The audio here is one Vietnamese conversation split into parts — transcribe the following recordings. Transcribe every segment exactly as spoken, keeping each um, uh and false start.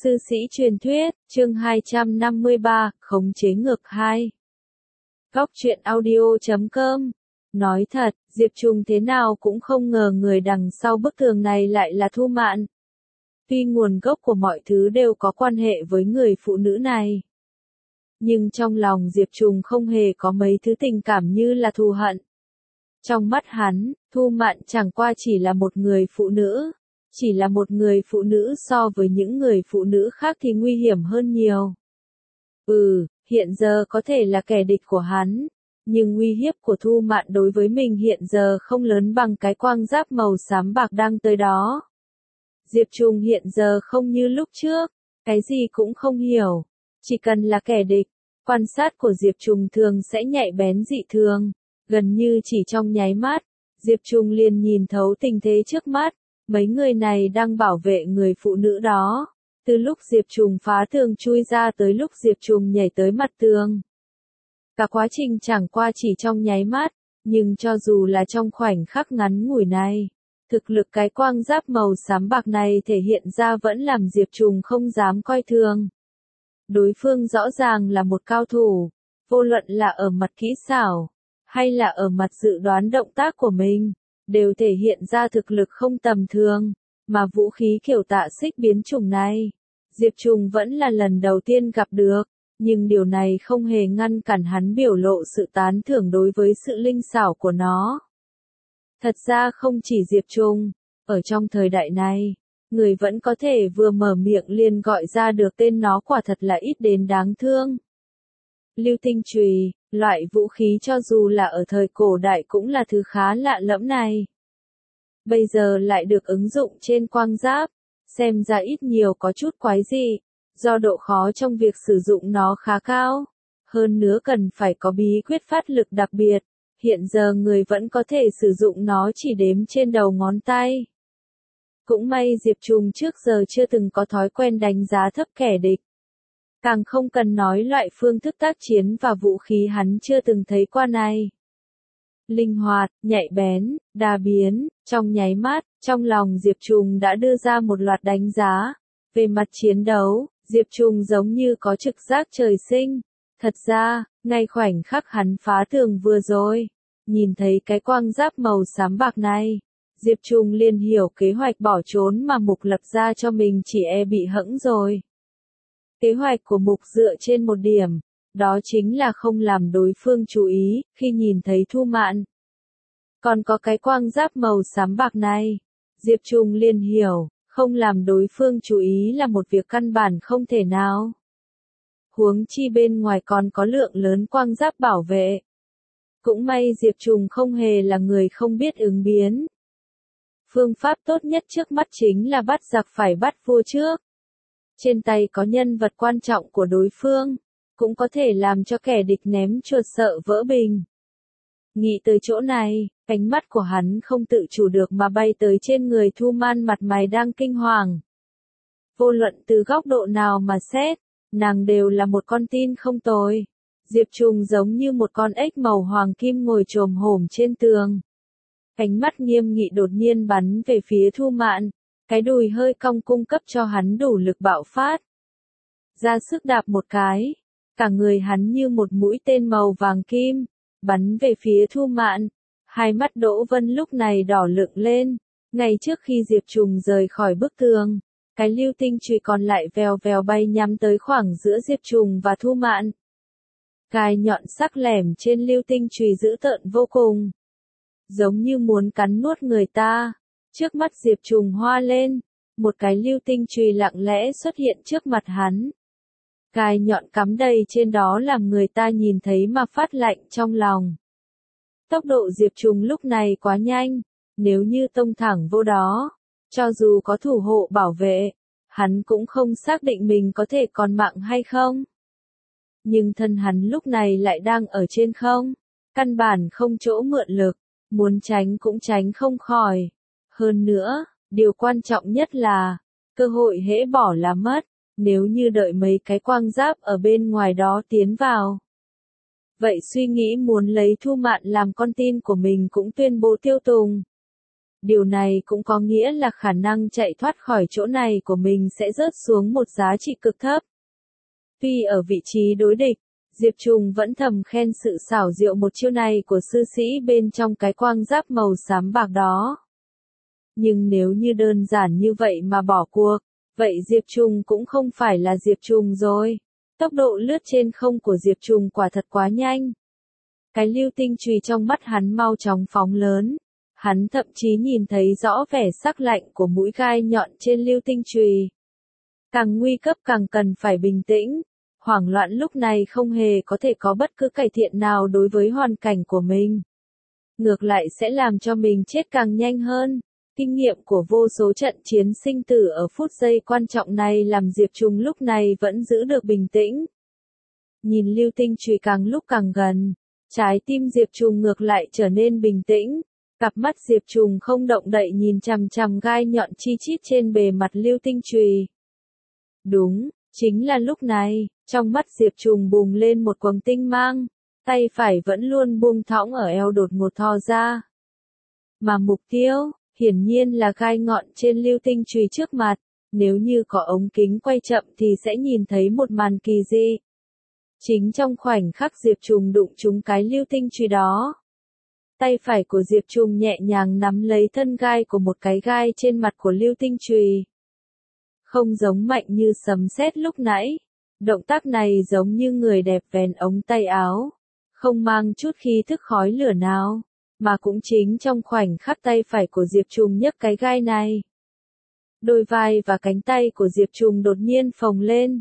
Sư sĩ truyền thuyết, chương hai trăm năm mươi ba, khống chế ngược hai. Góc truyện audio chấm com. Nói thật, Diệp Trùng thế nào cũng không ngờ người đằng sau bức tường này lại là Thu Mạn. Tuy nguồn gốc của mọi thứ đều có quan hệ với người phụ nữ này, nhưng trong lòng Diệp Trùng không hề có mấy thứ tình cảm như là thù hận. Trong mắt hắn, Thu Mạn chẳng qua chỉ là một người phụ nữ. Chỉ là một người phụ nữ so với những người phụ nữ khác thì nguy hiểm hơn nhiều. Ừ, hiện giờ có thể là kẻ địch của hắn, nhưng uy hiếp của Thu Mạn đối với mình hiện giờ không lớn bằng cái quang giáp màu xám bạc đang tới đó. Diệp Trùng hiện giờ không như lúc trước, cái gì cũng không hiểu, chỉ cần là kẻ địch, quan sát của Diệp Trùng thường sẽ nhạy bén dị thường, gần như chỉ trong nháy mắt, Diệp Trùng liền nhìn thấu tình thế trước mắt. Mấy người này đang bảo vệ người phụ nữ đó, từ lúc Diệp Trùng phá tường chui ra tới lúc Diệp Trùng nhảy tới mặt tường. Cả quá trình chẳng qua chỉ trong nháy mắt, nhưng cho dù là trong khoảnh khắc ngắn ngủi này, thực lực cái quang giáp màu xám bạc này thể hiện ra vẫn làm Diệp Trùng không dám coi thường. Đối phương rõ ràng là một cao thủ, vô luận là ở mặt kỹ xảo, hay là ở mặt dự đoán động tác của mình, đều thể hiện ra thực lực không tầm thường, mà vũ khí kiểu tạ xích biến chủng này, Diệp Trùng vẫn là lần đầu tiên gặp được, nhưng điều này không hề ngăn cản hắn biểu lộ sự tán thưởng đối với sự linh xảo của nó. Thật ra không chỉ Diệp Trùng, ở trong thời đại này, người vẫn có thể vừa mở miệng liền gọi ra được tên nó quả thật là ít đến đáng thương. Lưu tinh chùy, loại vũ khí cho dù là ở thời cổ đại cũng là thứ khá lạ lẫm này. Bây giờ lại được ứng dụng trên quang giáp, xem ra ít nhiều có chút quái dị, do độ khó trong việc sử dụng nó khá cao. Hơn nữa cần phải có bí quyết phát lực đặc biệt, hiện giờ người vẫn có thể sử dụng nó chỉ đếm trên đầu ngón tay. Cũng may Diệp Trùng trước giờ chưa từng có thói quen đánh giá thấp kẻ địch. Càng không cần nói loại phương thức tác chiến và vũ khí hắn chưa từng thấy qua này. Linh hoạt, nhạy bén, đa biến, trong nháy mắt, trong lòng Diệp Trùng đã đưa ra một loạt đánh giá. Về mặt chiến đấu, Diệp Trùng giống như có trực giác trời sinh. Thật ra, ngay khoảnh khắc hắn phá tường vừa rồi, nhìn thấy cái quang giáp màu xám bạc này, Diệp Trùng liền hiểu kế hoạch bỏ trốn mà Mục lập ra cho mình chỉ e bị hẫng rồi. Kế hoạch của Mục dựa trên một điểm, đó chính là không làm đối phương chú ý khi nhìn thấy Thu Mạn. Còn có cái quang giáp màu xám bạc này, Diệp Trùng liền hiểu, không làm đối phương chú ý là một việc căn bản không thể nào. Huống chi bên ngoài còn có lượng lớn quang giáp bảo vệ. Cũng may Diệp Trùng không hề là người không biết ứng biến. Phương pháp tốt nhất trước mắt chính là bắt giặc phải bắt vua trước. Trên tay có nhân vật quan trọng của đối phương, cũng có thể làm cho kẻ địch ném chuột sợ vỡ bình. Nghĩ tới chỗ này, ánh mắt của hắn không tự chủ được mà bay tới trên người Thu Mạn mặt mày đang kinh hoàng. Vô luận từ góc độ nào mà xét, nàng đều là một con tin không tồi. Diệp Trùng giống như một con ếch màu hoàng kim ngồi chồm hổm trên tường. Ánh mắt nghiêm nghị đột nhiên bắn về phía Thu Mạn, cái đùi hơi cong cung cấp cho hắn đủ lực bạo phát. Ra sức đạp một cái, cả người hắn như một mũi tên màu vàng kim, bắn về phía Thu Mạn. Hai mắt Đỗ Vân lúc này đỏ lựng lên, ngay trước khi Diệp Trùng rời khỏi bức tường, cái lưu tinh chùy còn lại vèo vèo bay nhắm tới khoảng giữa Diệp Trùng và Thu Mạn. Gai nhọn sắc lẻm trên lưu tinh chùy dữ tợn vô cùng, giống như muốn cắn nuốt người ta. Trước mắt Diệp Trùng hoa lên, một cái lưu tinh chùy lặng lẽ xuất hiện trước mặt hắn. Gai nhọn cắm đầy trên đó làm người ta nhìn thấy mà phát lạnh trong lòng. Tốc độ Diệp Trùng lúc này quá nhanh, nếu như tông thẳng vô đó, cho dù có thủ hộ bảo vệ, hắn cũng không xác định mình có thể còn mạng hay không. Nhưng thân hắn lúc này lại đang ở trên không, căn bản không chỗ mượn lực, muốn tránh cũng tránh không khỏi. Hơn nữa, điều quan trọng nhất là, cơ hội hễ bỏ là mất, nếu như đợi mấy cái quang giáp ở bên ngoài đó tiến vào. Vậy suy nghĩ muốn lấy Thu Mạn làm con tin của mình cũng tuyên bố tiêu tùng. điều này cũng có nghĩa là khả năng chạy thoát khỏi chỗ này của mình sẽ rớt xuống một giá trị cực thấp. Tuy ở vị trí đối địch, Diệp Trùng vẫn thầm khen sự xảo diệu một chiêu này của sư sĩ bên trong cái quang giáp màu xám bạc đó. Nhưng nếu như đơn giản như vậy mà bỏ cuộc, vậy Diệp Trùng cũng không phải là Diệp Trùng rồi. Tốc độ lướt trên không của Diệp Trùng quả thật quá nhanh. Cái lưu tinh chùy trong mắt hắn mau chóng phóng lớn. Hắn thậm chí nhìn thấy rõ vẻ sắc lạnh của mũi gai nhọn trên lưu tinh chùy. Càng nguy cấp càng cần phải bình tĩnh. Hoảng loạn lúc này không hề có thể có bất cứ cải thiện nào đối với hoàn cảnh của mình. Ngược lại sẽ làm cho mình chết càng nhanh hơn. Kinh nghiệm của vô số trận chiến sinh tử ở phút giây quan trọng này làm Diệp Trùng lúc này vẫn giữ được bình tĩnh. Nhìn lưu tinh chùy càng lúc càng gần, trái tim Diệp Trùng ngược lại trở nên bình tĩnh. Cặp mắt Diệp Trùng không động đậy nhìn chằm chằm gai nhọn chi chít trên bề mặt lưu tinh chùy. Đúng, chính là lúc này, trong mắt Diệp Trùng bùng lên một quầng tinh mang, tay phải vẫn luôn buông thõng ở eo đột ngột thò ra. Mà mục tiêu, hiển nhiên là gai ngọn trên lưu tinh chùy trước mặt, nếu như có ống kính quay chậm thì sẽ nhìn thấy một màn kỳ dị. Chính trong khoảnh khắc Diệp Trùng đụng trúng cái lưu tinh chùy đó. Tay phải của Diệp Trùng nhẹ nhàng nắm lấy thân gai của một cái gai trên mặt của lưu tinh chùy. Không giống mạnh như sấm sét lúc nãy. Động tác này giống như người đẹp vén ống tay áo. Không mang chút khí thức khói lửa nào. Mà cũng chính trong khoảnh khắc tay phải của Diệp Trùng nhấc cái gai này. Đôi vai và cánh tay của Diệp Trùng đột nhiên phồng lên.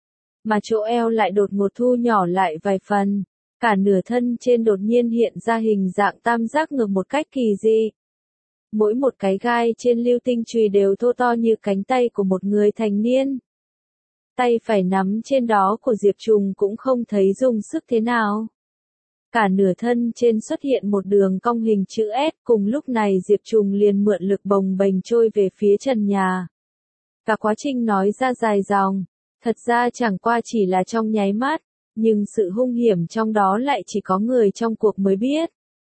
Mà chỗ eo lại đột ngột thu nhỏ lại vài phần. Cả nửa thân trên đột nhiên hiện ra hình dạng tam giác ngược một cách kỳ dị. Mỗi một cái gai trên lưu tinh chùy đều thô to như cánh tay của một người thành niên. Tay phải nắm trên đó của Diệp Trùng cũng không thấy dùng sức thế nào. Cả nửa thân trên xuất hiện một đường cong hình chữ S, cùng lúc này Diệp Trùng liền mượn lực bồng bềnh trôi về phía trần nhà. Cả quá trình nói ra dài dòng, thật ra chẳng qua chỉ là trong nháy mắt, nhưng sự hung hiểm trong đó lại chỉ có người trong cuộc mới biết.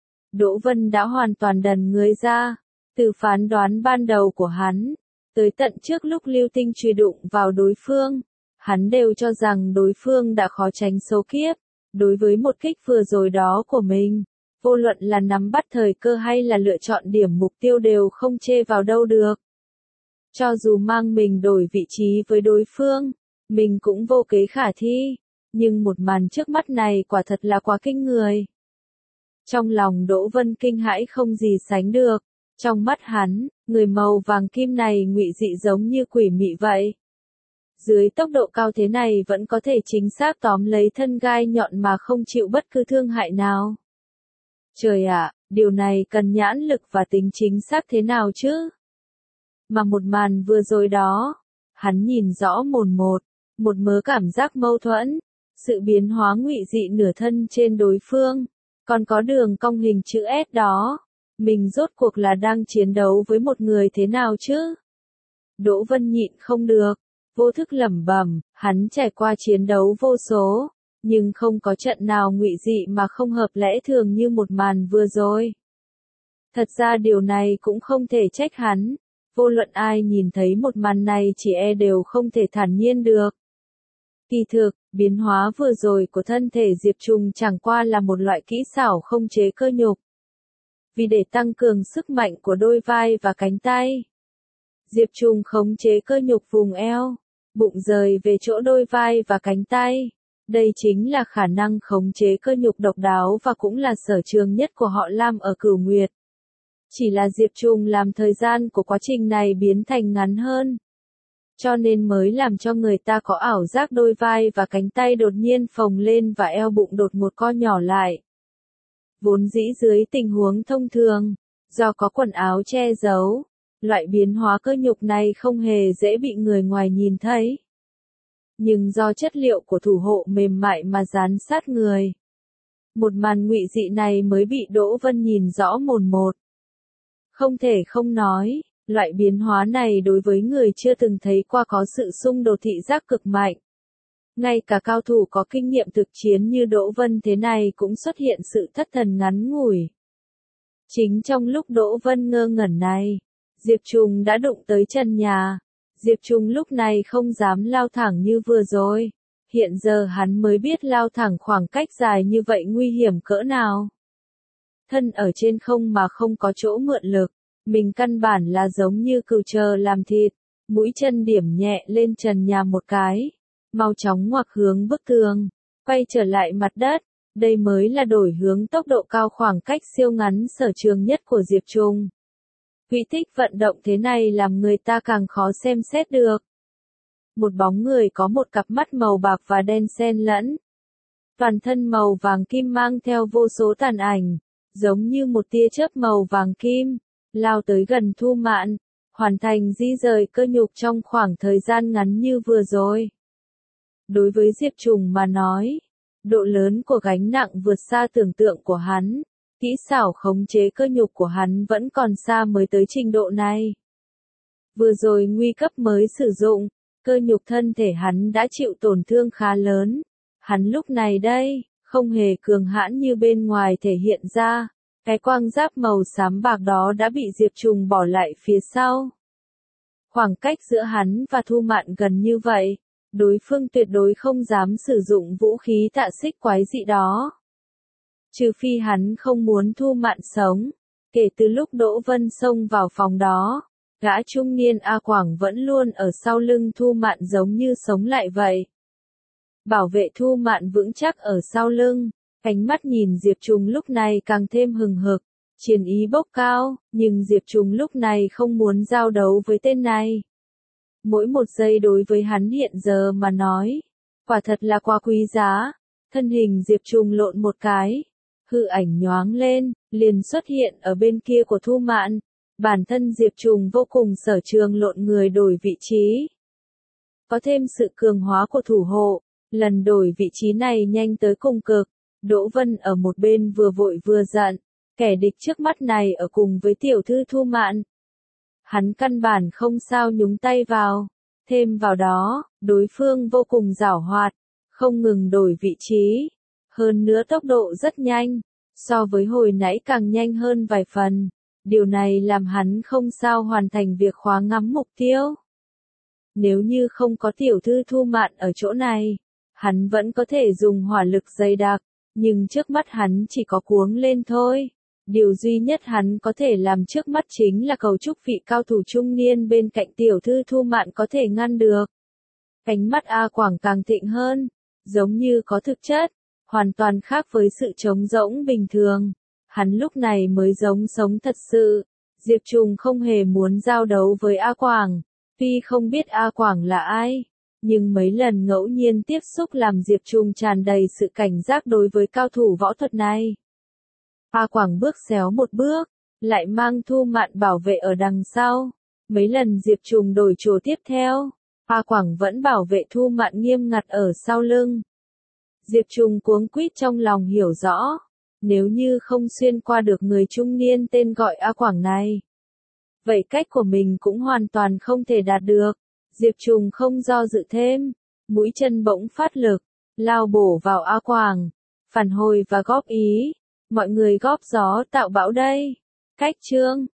Đỗ Vân đã hoàn toàn đần người ra, từ phán đoán ban đầu của hắn, tới tận trước lúc lưu tinh chùy đụng vào đối phương, hắn đều cho rằng đối phương đã khó tránh số kiếp. Đối với một kích vừa rồi đó của mình, vô luận là nắm bắt thời cơ hay là lựa chọn điểm mục tiêu đều không chê vào đâu được. Cho dù mang mình đổi vị trí với đối phương, mình cũng vô kế khả thi, nhưng một màn trước mắt này quả thật là quá kinh người. Trong lòng Đỗ Vân kinh hãi không gì sánh được, trong mắt hắn, người màu vàng kim này ngụy dị giống như quỷ mị vậy. Dưới tốc độ cao thế này vẫn có thể chính xác tóm lấy thân gai nhọn mà không chịu bất cứ thương hại nào. Trời ạ, điều này cần nhãn lực và tính chính xác thế nào chứ? Mà một màn vừa rồi đó, hắn nhìn rõ mồn một, một mớ cảm giác mâu thuẫn, sự biến hóa ngụy dị nửa thân trên đối phương, còn có đường cong hình chữ S đó, mình rốt cuộc là đang chiến đấu với một người thế nào chứ? Đỗ Vân nhịn không được. Vô thức lẩm bẩm, hắn trải qua chiến đấu vô số, nhưng không có trận nào ngụy dị mà không hợp lẽ thường như một màn vừa rồi. Thật ra điều này cũng không thể trách hắn, vô luận ai nhìn thấy một màn này chỉ e đều không thể thản nhiên được. Kỳ thực, biến hóa vừa rồi của thân thể Diệp Trùng chẳng qua là một loại kỹ xảo không chế cơ nhục. Vì để tăng cường sức mạnh của đôi vai và cánh tay, Diệp Trùng khống chế cơ nhục vùng eo, bụng rời về chỗ đôi vai và cánh tay. Đây chính là khả năng khống chế cơ nhục độc đáo và cũng là sở trường nhất của họ Lam ở Cửu Nguyệt. Chỉ là Diệp Trùng làm thời gian của quá trình này biến thành ngắn hơn, cho nên mới làm cho người ta có ảo giác đôi vai và cánh tay đột nhiên phồng lên và eo bụng đột ngột co nhỏ lại. Vốn dĩ dưới tình huống thông thường, do có quần áo che giấu, loại biến hóa cơ nhục này không hề dễ bị người ngoài nhìn thấy. Nhưng do chất liệu của thủ hộ mềm mại mà dán sát người, một màn ngụy dị này mới bị Đỗ Vân nhìn rõ mồn một. Không thể không nói, loại biến hóa này đối với người chưa từng thấy qua có sự xung đột thị giác cực mạnh. Ngay cả cao thủ có kinh nghiệm thực chiến như Đỗ Vân thế này cũng xuất hiện sự thất thần ngắn ngủi. Chính trong lúc Đỗ Vân ngơ ngẩn này, Diệp Trùng đã đụng tới trần nhà. Diệp Trùng lúc này không dám lao thẳng như vừa rồi. Hiện giờ hắn mới biết lao thẳng khoảng cách dài như vậy nguy hiểm cỡ nào. Thân ở trên không mà không có chỗ mượn lực, mình căn bản là giống như cừu chờ làm thịt, mũi chân điểm nhẹ lên trần nhà một cái, mau chóng ngoặc hướng bức tường, quay trở lại mặt đất. Đây mới là đổi hướng tốc độ cao khoảng cách siêu ngắn sở trường nhất của Diệp Trùng. Quỹ tích vận động thế này làm người ta càng khó xem xét được. Một bóng người có một cặp mắt màu bạc và đen xen lẫn. Toàn thân màu vàng kim mang theo vô số tàn ảnh, giống như một tia chớp màu vàng kim, lao tới gần Thu Mạn, hoàn thành di rời cơ nhục trong khoảng thời gian ngắn như vừa rồi. Đối với Diệp Trùng mà nói, độ lớn của gánh nặng vượt xa tưởng tượng của hắn, kỹ xảo khống chế cơ nhục của hắn vẫn còn xa mới tới trình độ này. Vừa rồi nguy cấp mới sử dụng, cơ nhục thân thể hắn đã chịu tổn thương khá lớn. Hắn lúc này đây, không hề cường hãn như bên ngoài thể hiện ra, cái quang giáp màu xám bạc đó đã bị Diệp Trùng bỏ lại phía sau. Khoảng cách giữa hắn và Thu Mạn gần như vậy, đối phương tuyệt đối không dám sử dụng vũ khí tạ xích quái dị đó. Trừ phi hắn không muốn Thu Mạn sống. Kể từ lúc Đỗ Vân xông vào phòng đó, gã trung niên A Quảng vẫn luôn ở sau lưng Thu Mạn giống như sống lại vậy. Bảo vệ Thu Mạn vững chắc ở sau lưng, ánh mắt nhìn Diệp Trùng lúc này càng thêm hừng hực, chiến ý bốc cao, nhưng Diệp Trùng lúc này không muốn giao đấu với tên này. Mỗi một giây đối với hắn hiện giờ mà nói, quả thật là quá quý giá. Thân hình Diệp Trùng lộn một cái, hư ảnh nhoáng lên, liền xuất hiện ở bên kia của Thu Mạn. Bản thân Diệp Trùng vô cùng sở trường lộn người đổi vị trí. Có thêm sự cường hóa của thủ hộ, lần đổi vị trí này nhanh tới cùng cực. Đỗ Vân ở một bên vừa vội vừa giận, kẻ địch trước mắt này ở cùng với tiểu thư Thu Mạn. Hắn căn bản không sao nhúng tay vào. Thêm vào đó, đối phương vô cùng giảo hoạt, không ngừng đổi vị trí. Hơn nữa tốc độ rất nhanh, so với hồi nãy càng nhanh hơn vài phần. Điều này làm hắn không sao hoàn thành việc khóa ngắm mục tiêu. Nếu như không có tiểu thư Thu Mạn ở chỗ này, hắn vẫn có thể dùng hỏa lực dày đặc, nhưng trước mắt hắn chỉ có cuống lên thôi. Điều duy nhất hắn có thể làm trước mắt chính là cầu chúc vị cao thủ trung niên bên cạnh tiểu thư Thu Mạn có thể ngăn được. Ánh mắt A Quảng càng thịnh hơn, giống như có thực chất, hoàn toàn khác với sự trống rỗng bình thường. Hắn lúc này mới giống sống thật sự. Diệp Trùng không hề muốn giao đấu với A Quảng, tuy không biết A Quảng là ai, nhưng mấy lần ngẫu nhiên tiếp xúc làm Diệp Trùng tràn đầy sự cảnh giác đối với cao thủ võ thuật này. A Quảng bước xéo một bước, lại mang Thu Mạn bảo vệ ở đằng sau. Mấy lần Diệp Trùng đổi chỗ tiếp theo, A Quảng vẫn bảo vệ Thu Mạn nghiêm ngặt ở sau lưng. Diệp Trùng cuống quýt trong lòng hiểu rõ, nếu như không xuyên qua được người trung niên tên gọi A Quảng này, vậy cách của mình cũng hoàn toàn không thể đạt được. Diệp Trùng không do dự thêm, mũi chân bỗng phát lực, lao bổ vào A Quảng, phản hồi và góp ý. Mọi người góp gió tạo bão đây. Cách chương